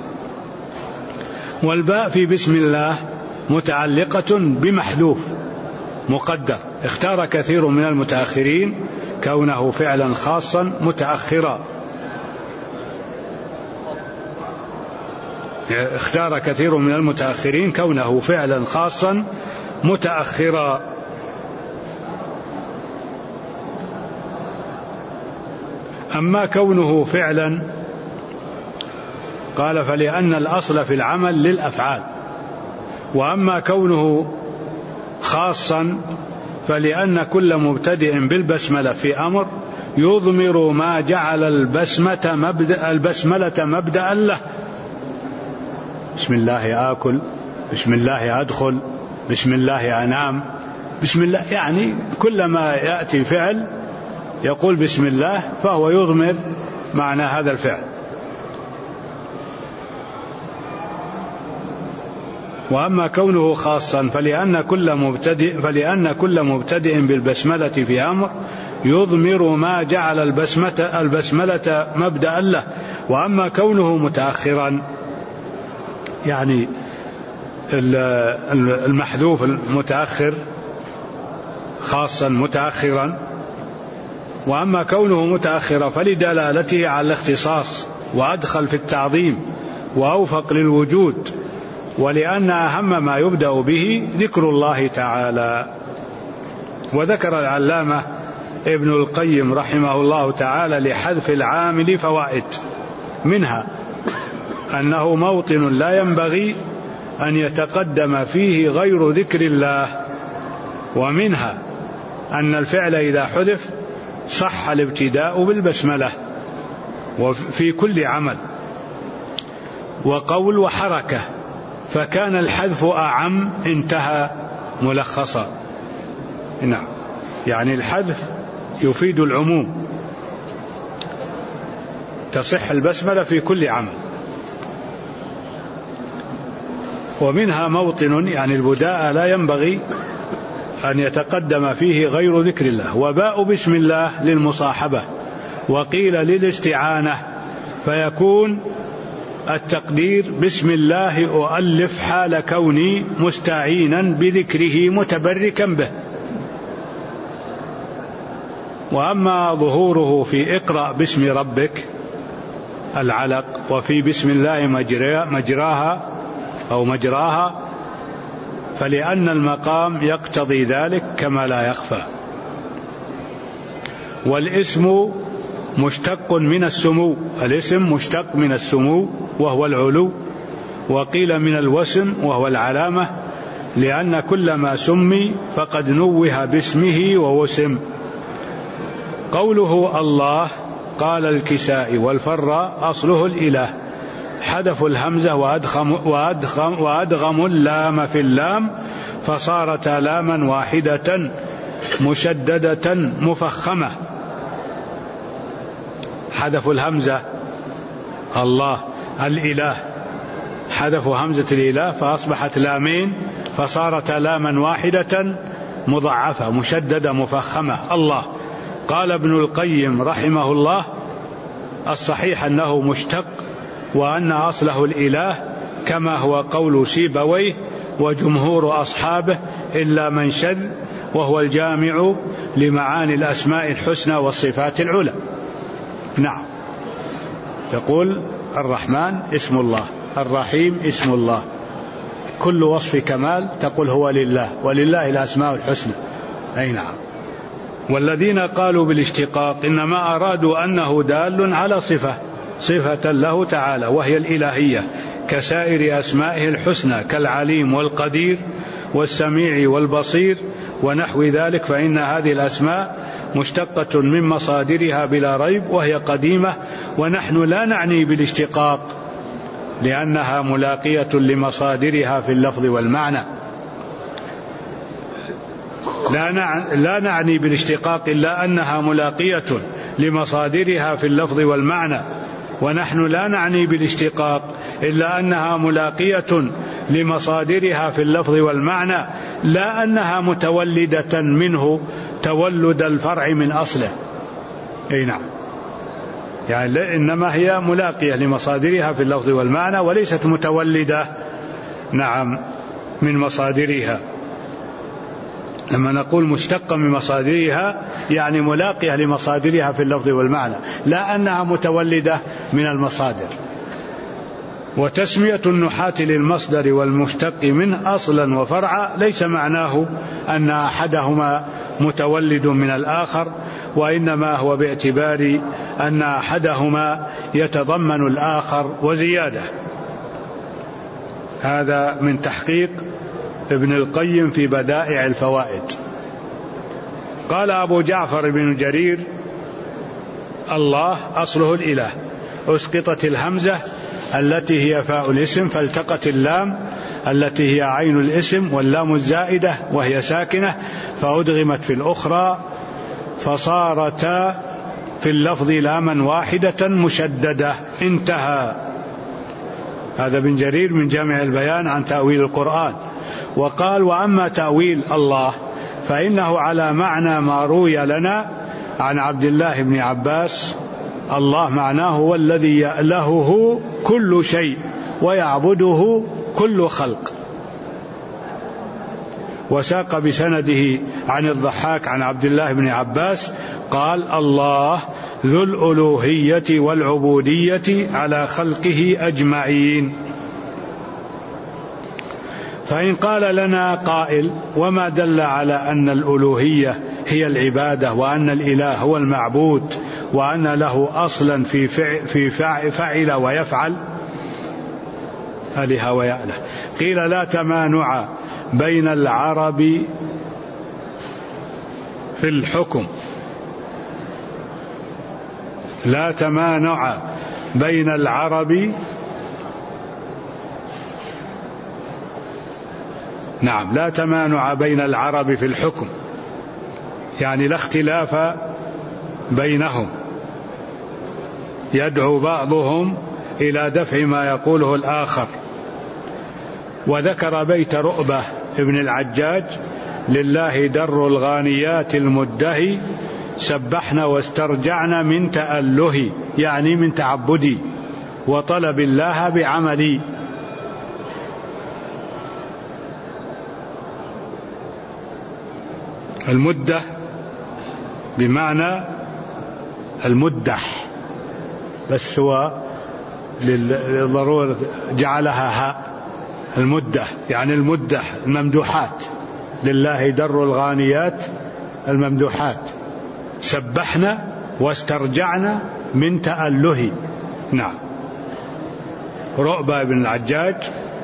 والباء في بسم الله متعلقة بمحذوف مقدر، اختار كثير من المتأخرين كونه فعلا خاصا متأخرا، اختار كثير من المتأخرين كونه فعلا خاصا متأخرا. أما كونه فعلا قال: فلأن الأصل في العمل للأفعال. وأما كونه خاصا فلأن كل مبتدئ بالبسملة في أمر يضمر ما جعل البسملة مبدأ له. بسم الله آكل، بسم الله أدخل، بسم الله أنام، بسم الله، يعني كلما يأتي فعل يقول بسم الله فهو يضمر معنى هذا الفعل. وأما كونه خاصا فلأن كل مبتدئ بالبسملة في أمر يضمر ما جعل البسملة مبدأ له. وأما كونه متأخرا يعني المحذوف المتأخر خاصا متأخرا، وأما كونه متأخرا فلدلالته على الاختصاص وأدخل في التعظيم وأوفق للوجود، ولأن أهم ما يبدأ به ذكر الله تعالى. وذكر العلامة ابن القيم رحمه الله تعالى لحذف العامل فوائد، منها أنه موطن لا ينبغي أن يتقدم فيه غير ذكر الله، ومنها أن الفعل إذا حذف صح الابتداء بالبسملة وفي كل عمل، وقول وحركة، فكان الحذف أعم انتهى ملخصا. نعم، يعني الحذف يفيد العموم، تصح البسملة في كل عمل. ومنها موطن يعني البداء لا ينبغي أن يتقدم فيه غير ذكر الله، وباء بسم الله للمصاحبة، وقيل للاستعانة، فيكون التقدير بسم الله أؤلف حال كوني مستعينا بذكره متبركا به. وأما ظهوره في اقرأ باسم ربك العلق، وفي بسم الله مجراها أو مجراها، فلأن المقام يقتضي ذلك كما لا يخفى. والاسم مشتق من السمو، الاسم مشتق من السمو وهو العلو، وقيل من الوسم وهو العلامة، لأن كل ما سمي فقد نوه باسمه ووسم. قوله الله قال الكسائي والفراء أصله الإله، حذفوا الهمزة وأدغموا اللام في اللام فصارت لاما واحدة مشددة مفخمة. حذفوا الهمزة الله الإله، حذفوا همزة الإله فأصبحت لامين فصارت لاما واحدة مضعفة مشددة مفخمة الله. قال ابن القيم رحمه الله الصحيح أنه مشتق، وأن أصله الإله، كما هو قول سيبويه وجمهور أصحابه إلا من شذ، وهو الجامع لمعاني الأسماء الحسنى والصفات العلى. نعم، تقول الرحمن اسم الله، الرحيم اسم الله، كل وصف كمال تقول هو لله، ولله الأسماء الحسنى. أي نعم. والذين قالوا بالاشتقاق إنما أرادوا أنه دال على صفة له تعالى وهي الإلهية كسائر أسمائه الحسنى كالعليم والقدير والسميع والبصير ونحو ذلك، فإن هذه الأسماء مشتقة من مصادرها بلا ريب، وهي قديمة، ونحن لا نعني بالاشتقاق لأنها ملاقية لمصادرها في اللفظ والمعنى. لا نعني بالاشتقاق إلا أنها ملاقية لمصادرها في اللفظ والمعنى، ونحن لا نعني بالاشتقاق إلا أنها ملاقية لمصادرها في اللفظ والمعنى، لا أنها متولدة منه تولد الفرع من أصله. أي نعم، يعني إنما هي ملاقية لمصادرها في اللفظ والمعنى وليست متولدة نعم من مصادرها. لما نقول مشتقة من مصادرها يعني ملاقية لمصادرها في اللفظ والمعنى، لا أنها متولدة من المصادر. وتسمية النحاة للمصدر والمشتق منه أصلا وفرعا ليس معناه أن أحدهما متولد من الآخر، وإنما هو باعتبار أن أحدهما يتضمن الآخر وزيادة. هذا من تحقيق ابن القيم في بدائع الفوائد. قال أبو جعفر بن جرير الله أصله الإله، أسقطت الهمزة التي هي فاء الاسم فالتقت اللام التي هي عين الاسم واللام الزائدة وهي ساكنة فأدغمت في الأخرى فصارتا في اللفظ لاما واحدة مشددة. انتهى. هذا بن جرير من جامع البيان عن تأويل القرآن. وقال وأما تأويل الله فإنه على معنى ما روي لنا عن عبد الله بن عباس، الله معناه هو الذي يألهه كل شيء ويعبده كل خلق. وساق بسنده عن الضحاك عن عبد الله بن عباس قال: الله ذو الألوهية والعبودية على خلقه أجمعين. فإن قال لنا قائل: وما دل على أن الألوهية هي العبادة وأن الإله هو المعبود وأن له أصلا في فعل ويفعل أله ويأله؟ قيل: لا تمانع بين العرب في الحكم، لا تمانع بين العرب، نعم، لا تمانع بين العرب في الحكم، يعني لا اختلاف بينهم، يدعو بعضهم إلى دفع ما يقوله الآخر. وذكر بيت رؤبة ابن العجاج: لله در الغانيات المدهي سبحنا واسترجعنا من تأله، يعني من تعبدي وطلب الله بعملي. المدة بمعنى المدح، بس هو للضرورة جعلها هاء، المدة يعني المدح، الممدوحات. لله در الغانيات الممدوحات، سبحنا واسترجعنا من تأله. نعم. رؤبة بن العجاج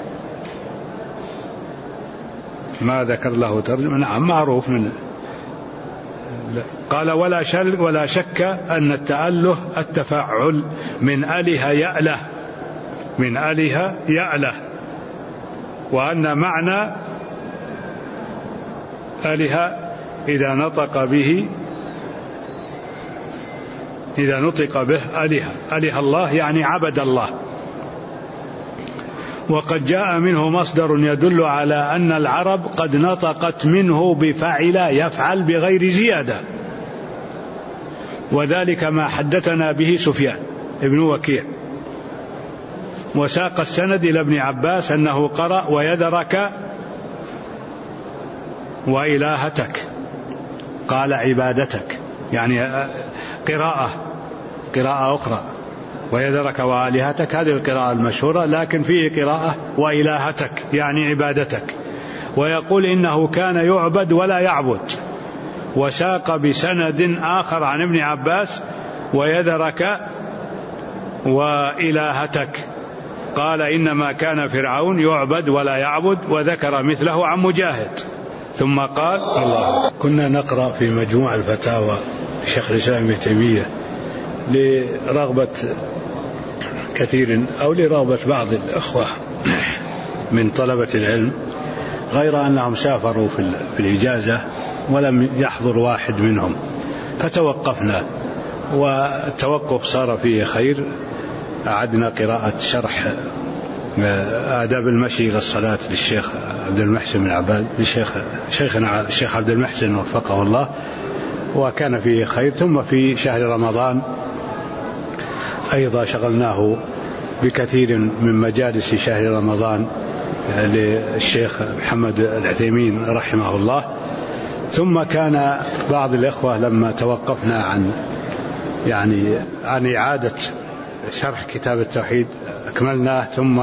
ما ذكر له ترجمة، نعم، معروف من. قال: ولا شك أن التأله التفعل من أله يأله، من أله يأله، وأن معنى أله إذا نطق به أله الله، يعني عبد الله. وقد جاء منه مصدر يدل على أن العرب قد نطقت منه بفعل يفعل بغير زيادة، وذلك ما حدثنا به سفيان ابن وكيع. وساق السند إلى ابن عباس أنه قرأ: ويذرك وإلهتك، قال عبادتك، يعني قراءة أخرى، ويذرك وآلهتك، هذه القراءة المشهورة، لكن فيه قراءة وإلهتك يعني عبادتك. ويقول إنه كان يعبد ولا يعبد. وساق بسند آخر عن ابن عباس: ويذرك وإلهتك، قال إنما كان فرعون يعبد ولا يعبد، وذكر مثله عن مجاهد. ثم قال: الله. كنا نقرأ في مجموع الفتاوى شيخ الإسلام ابن تيمية لرغبة كثير أو لرغبة بعض الأخوة من طلبة العلم، غير أنهم سافروا في الإجازة ولم يحضر واحد منهم، فتوقفنا، والتوقف صار فيه خير. أعدنا قراءة شرح آداب المشي إلى الصلاة للشيخ عبد المحسن بن عباد، شيخنا الشيخ عبد المحسن وفقه الله، وكان فيه خير. ثم في شهر رمضان أيضا شغلناه بكثير من مجالس شهر رمضان للشيخ محمد العثيمين رحمه الله. ثم كان بعض الإخوة لما توقفنا عن إعادة شرح كتاب التوحيد أكملناه، ثم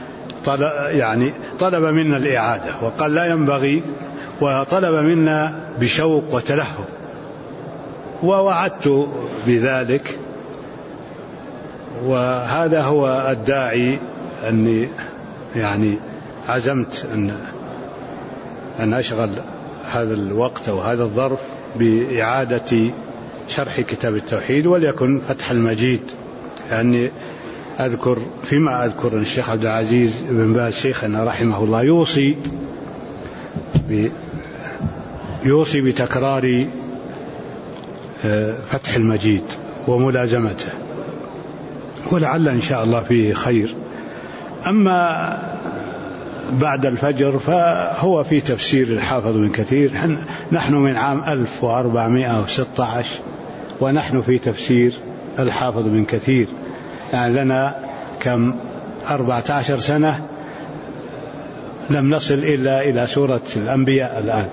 طلب منا الإعادة وقال لا ينبغي، وطلب منا بشوق وتلهف، ووعدت بذلك. وهذا هو الداعي أني عزمت أن أشغل هذا الوقت أو هذا الظرف بإعادة شرح كتاب التوحيد، وليكن فتح المجيد. لأني أذكر أن الشيخ عبد العزيز بن باز شيخنا رحمه الله يوصي بتكرار فتح المجيد وملازمته، ولعل إن شاء الله فيه خير. أما بعد الفجر فهو في تفسير الحافظ بن كثير. نحن من عام 1416 ونحن في تفسير الحافظ بن كثير، يعني لنا كم 14 سنة لم نصل إلا إلى سورة الأنبياء الآن،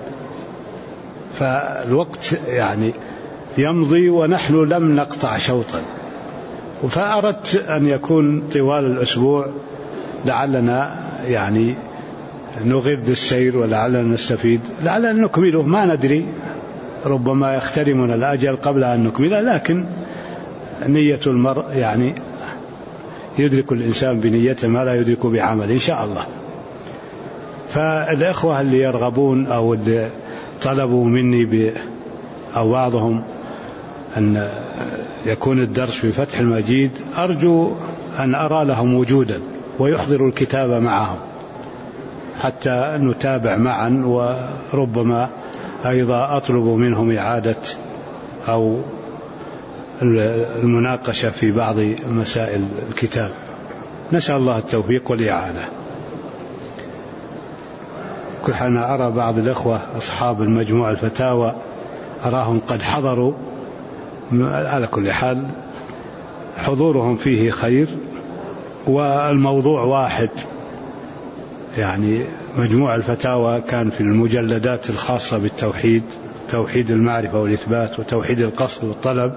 فالوقت يعني يمضي ونحن لم نقطع شوطا، فأردت أن يكون طوال الأسبوع لعلنا يعني نغذ السير ولعلنا نستفيد، لعلنا نكمله، ما ندري، ربما يخترمنا الأجل قبل أن نكمله، لكن نية المرء يعني يدرك الإنسان بنيته ما لا يدرك بعمل إن شاء الله. فالإخوة اللي يرغبون أو اللي طلبوا مني أو بعضهم أن يكون الدرس في فتح المجيد، أرجو أن أرى لهم وجودا ويحضروا الكتاب معهم حتى نتابع معا، وربما أيضا أطلب منهم إعادة أو المناقشة في بعض مسائل الكتاب. نسأل الله التوفيق والإعانة. كل حين أرى بعض الأخوة أصحاب المجموع الفتاوى أراهم قد حضروا، على كل حال حضورهم فيه خير، والموضوع واحد، يعني مجموع الفتاوى كان في المجلدات الخاصة بالتوحيد، توحيد المعرفة والإثبات وتوحيد القصد والطلب،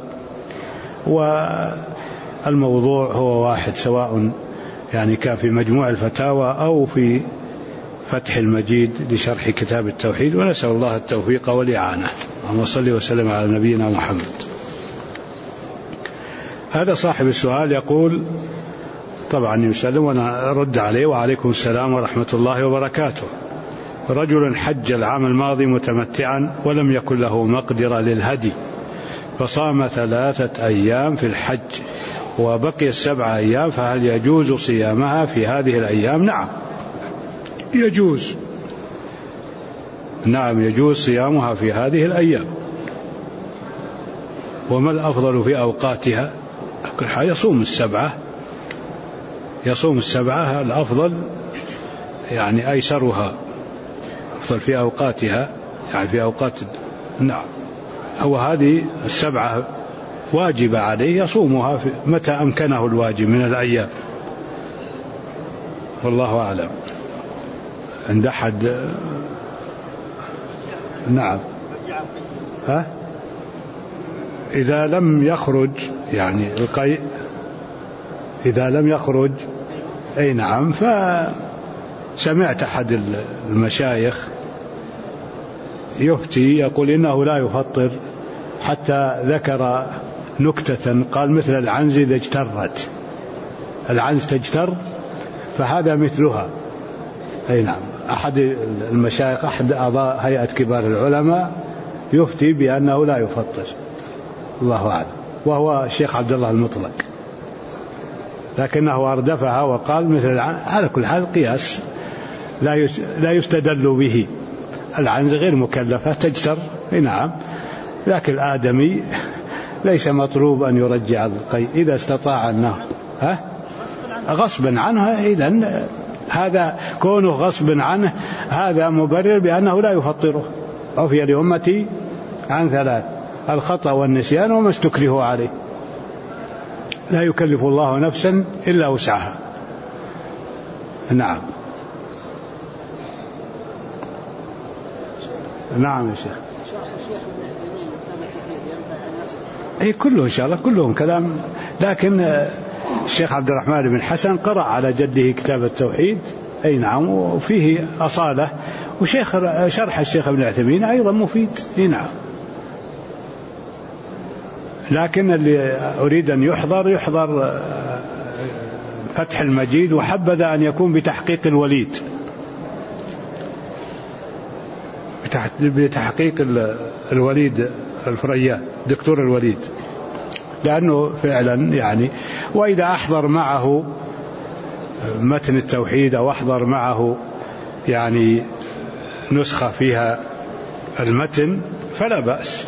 والموضوع هو واحد، سواء يعني كان في مجموع الفتاوى أو في فتح المجيد لشرح كتاب التوحيد. ونسأل الله التوفيق والإعانة. اللهم صل وسلم على نبينا محمد. هذا صاحب السؤال يقول، طبعا يسلم وأنا أرد عليه: وعليكم السلام ورحمة الله وبركاته. رجل حج العام الماضي متمتعا ولم يكن له مقدرة للهدي، فصام 3 أيام في الحج وبقي 7 أيام، فهل يجوز صيامها في هذه الأيام؟ نعم يجوز، نعم يجوز صيامها في هذه الأيام. وما الأفضل في أوقاتها؟ كل حال يصوم السبعة الأفضل، يعني أيسرها أفضل في أوقاتها، يعني في أوقات، نعم هو هذه 7 واجبة عليه يصومها متى أمكنه الواجب من الأيام، والله أعلم. عند أحد؟ نعم. إذا لم يخرج يعني القيء، إذا لم يخرج، أي نعم. فسمعت أحد المشايخ يفتي يقول إنه لا يفطر، حتى ذكر نكتة قال: مثل العنز إذا اجترت، العنز تجتر فهذا مثلها. أي نعم. أحد المشايخ، أحد أعضاء هيئة كبار العلماء، يفتي بأنه لا يفطر، الله أعلم، وهو الشيخ عبد الله المطلق، لكنه أردفها وقال مثل على كل حال قياس لا يستدل به. العنز غير مكلفة تجتر، نعم، لكن الآدمي ليس مطلوب أن يرجع القيء إذا استطاع أنه غصبا عنه. إذن هذا كونه غصبا عنه هذا مبرر بأنه لا يفطره. عفي لأمتي عن 3: الخطأ والنسيان وما استكرهوا عليه. لا يكلف الله نفسا إلا وسعها. نعم. نعم يا شيخ. أي كله إن شاء الله، كلهم كلام، لكن الشيخ عبد الرحمن بن حسن قرأ على جده كتاب التوحيد، أي نعم، وفيه أصالة، شرح الشيخ ابن عثيمين أيضا مفيد، أي نعم. لكن اللي أريد أن يحضر فتح المجيد، وحبذا أن يكون بتحقيق الوليد، بتحقيق الوليد الفريان، دكتور الوليد، لأنه فعلا يعني، وإذا أحضر معه متن التوحيد أو أحضر معه يعني نسخة فيها المتن فلا بأس،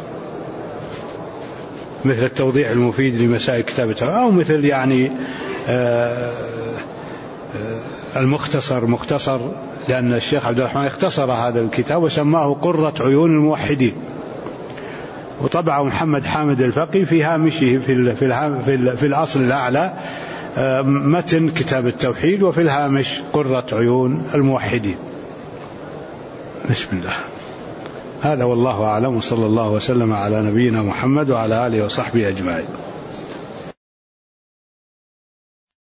مثل التوضيح المفيد لمسائل كتاب التوحيد، أو مثل يعني مختصر، لأن الشيخ عبد الرحمن اختصر هذا الكتاب وسماه قرة عيون الموحدين، وطبعه محمد حامد الفقي في هامشه في الأصل الأعلى متن كتاب التوحيد، وفي الهامش قرة عيون الموحدين. بسم الله. هذا والله أعلم، وصلى الله وسلم على نبينا محمد وعلى آله وصحبه أجمعين.